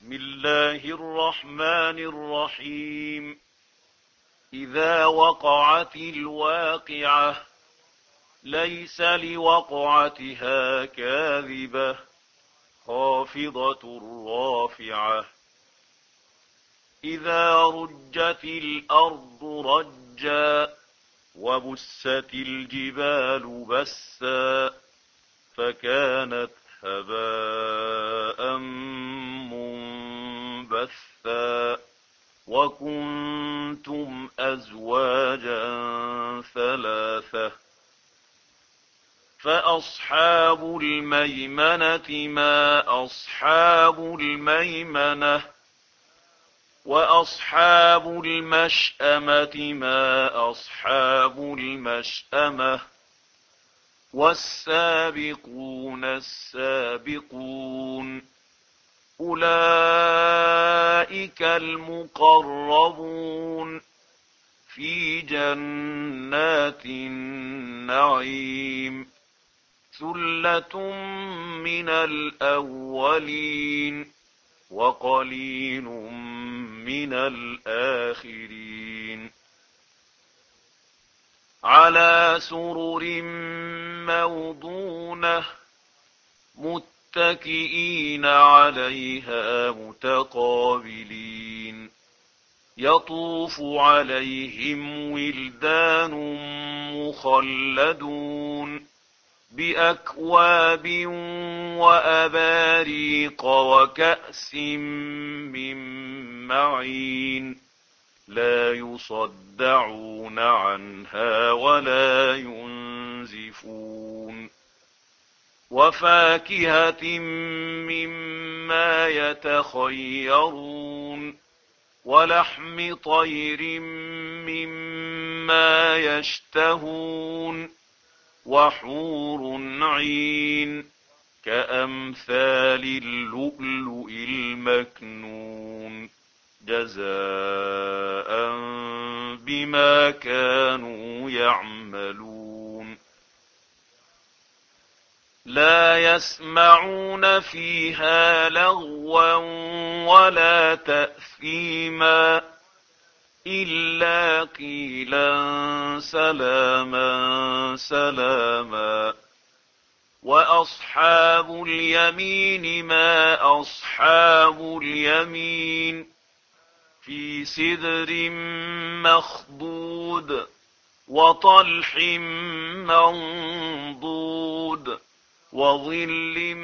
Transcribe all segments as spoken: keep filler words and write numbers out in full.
بسم الله الرحمن الرحيم. إذا وقعت الواقعة ليس لوقعتها كاذبة خافضة رافعة. إذا رجت الأرض رجا وبست الجبال بسا فكانت هباء منبثا وكنتم أزواجا ثلاثة. فأصحاب الميمنة ما أصحاب الميمنة وأصحاب المشأمة ما أصحاب المشأمة والسابقون السابقون أولئك المقربون في جنات النعيم ثلة من الأولين وقليل من الآخرين. على سرر موضونة متكئين عليها متقابلين يطوف عليهم ولدان مخلدون بأكواب وأباريق وكأس من معين لا يصدعون عنها ولا ينزفون وفاكهة مما يتخيرون ولحم طير مما يشتهون وحور عين كأمثال اللؤلؤ المكنون جزاء بما كانوا يعملون. لا يسمعون فيها لغوا ولا تأثيما إلا قيلا سلاما سلاما. وأصحاب اليمين ما أصحاب اليمين في سدر مخضود وطلح منضود وظل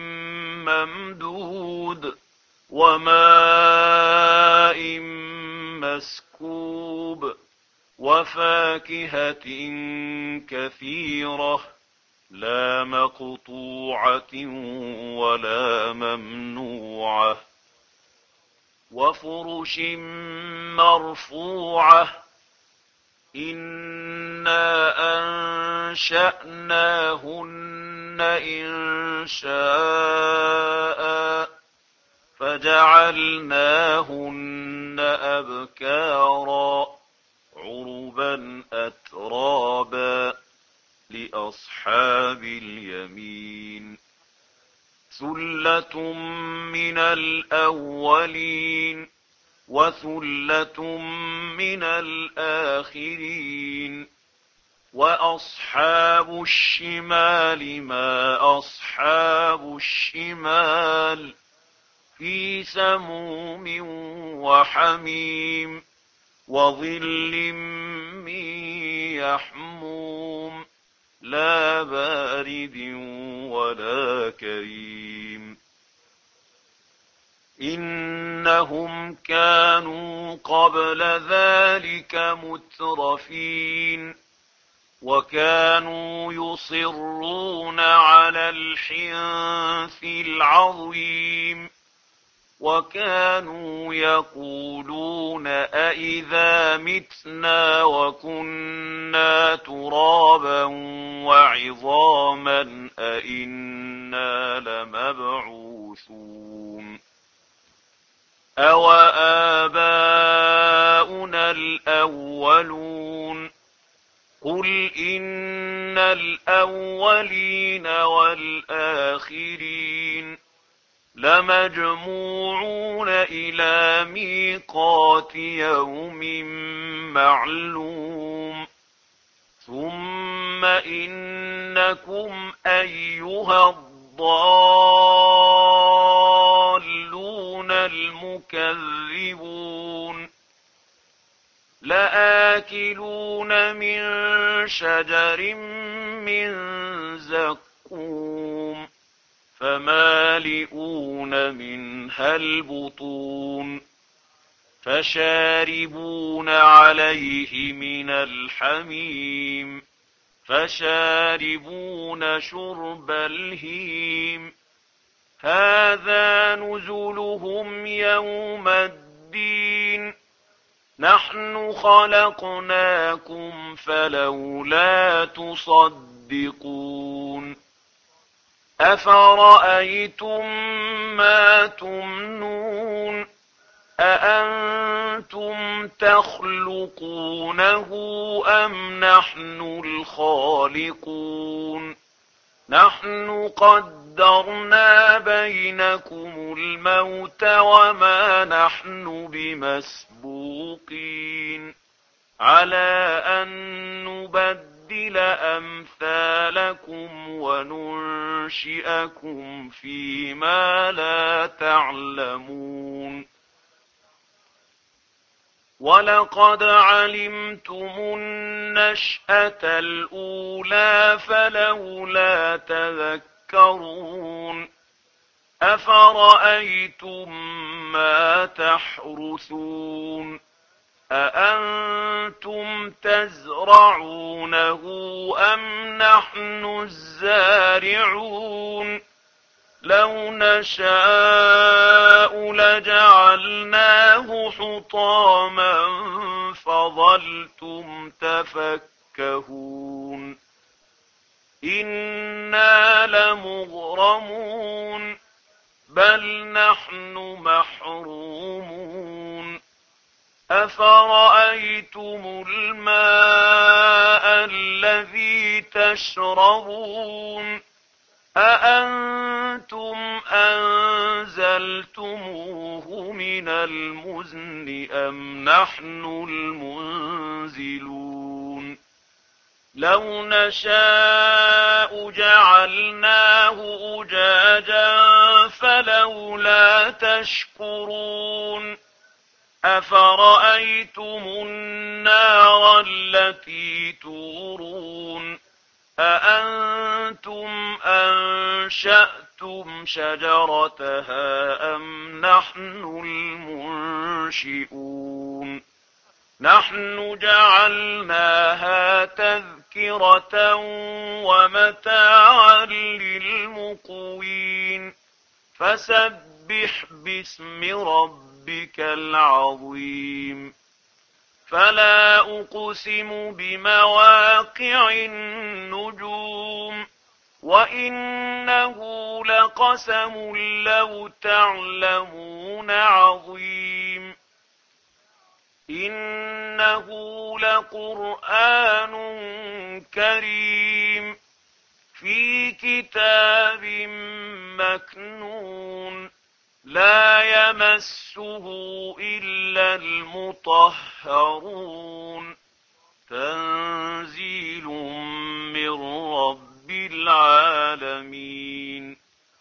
ممدود وماء مسكوب وفاكهة كثيرة لا مقطوعة ولا ممنوعة وفرش مرفوعة إنا أنشأناهن إنشاء فجعلناهن أبكارا عربا أترابا لأصحاب اليمين ثلة من الأولين وثلة من الآخرين. وأصحاب الشمال ما أصحاب الشمال في سموم وحميم وظل من يحموم لا بارد ولا كريم. إنهم كانوا قبل ذلك مترفين وكانوا يصرون على الحنث العظيم وكانوا يقولون أإذا متنا وكنا ترابا وعظاما أإنا لمبعوثون أوآباؤنا الأولون قل إن الأولين والآخرين لمجموعون إلى ميقات يوم معلوم ثم إنكم أيها الضالون المكذبون لآكلون من شجر من زقوم فمالئون منها البطون فشاربون عليه من الحميم فشاربون شرب الهيم هذا نزلهم يوم الدين نحن خلقناكم فلولا تصدقون أفرأيتم ما تمنون أأنتم تخلقونه أم نحن الخالقون نحن قدرنا بينكم الموت وما نحن بمسبوقين على أن نبدل أمثالكم وننشئكم فيما لا تعلمون ولقد علمتم النشأة الأولى فلولا تذكرون أفرأيتم ما تحرثون أأنتم تزرعونه أم نحن الزارعون لو نشاء لجعلناه حطاما فظلتم تفكهون إنا لمغرمون بل نحن محرومون أفرأيتم الماء الذي تشربون أأنتم أنزلتموه من المزن أم نحن المنزلون لو نشاء جعلناه أجاجا فلولا تشكرون أفرأيتم النار التي تورون أأنتم أنشأتم شجرتها أم نحن المنشئون نحن جعلناها تذكرة ومتاعا للمقوين فسبح باسم ربك العظيم فلا أقسم بمواقع النجوم وإنه لقسم لو تعلمون عظيم إنه لقرآن كريم في كتاب مكنون لا يمسه إلا المطهرون تنزيل من رب العالمين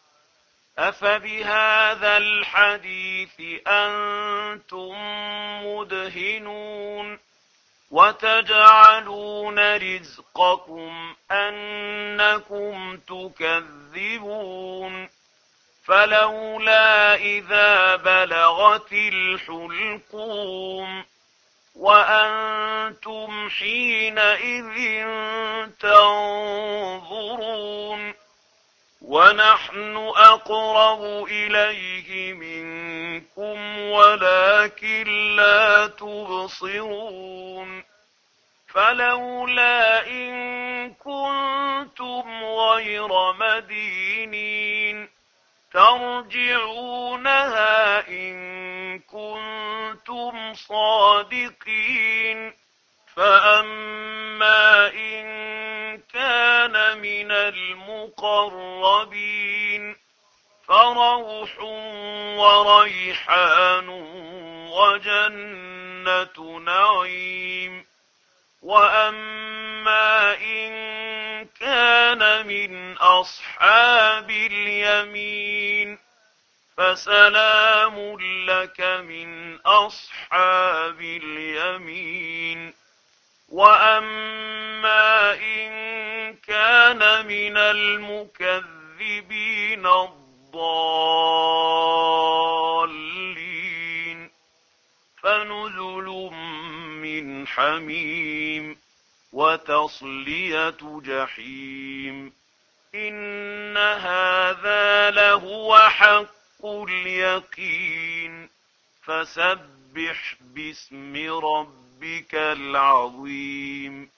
أفبهذا الحديث أنتم مدهنون وتجعلون رزقكم أنكم تكذبون فلولا إذا بلغت الحلقوم وأنتم حينئذ تنظرون ونحن أقرب إليه منكم ولكن لا تبصرون فلولا إن كنتم غير مدينين ترجعونها إن كنتم صادقين فأما إن كان من المقربين فروح وريحان وجنة نعيم. وأما إن كان من أصحاب اليمين فسلام لك من أصحاب اليمين. وأما إن كان من المكذبين الضالين فنزل من حميم وتصلية جحيم. إن هذا لهو حق اليقين. فسبح باسم ربك العظيم.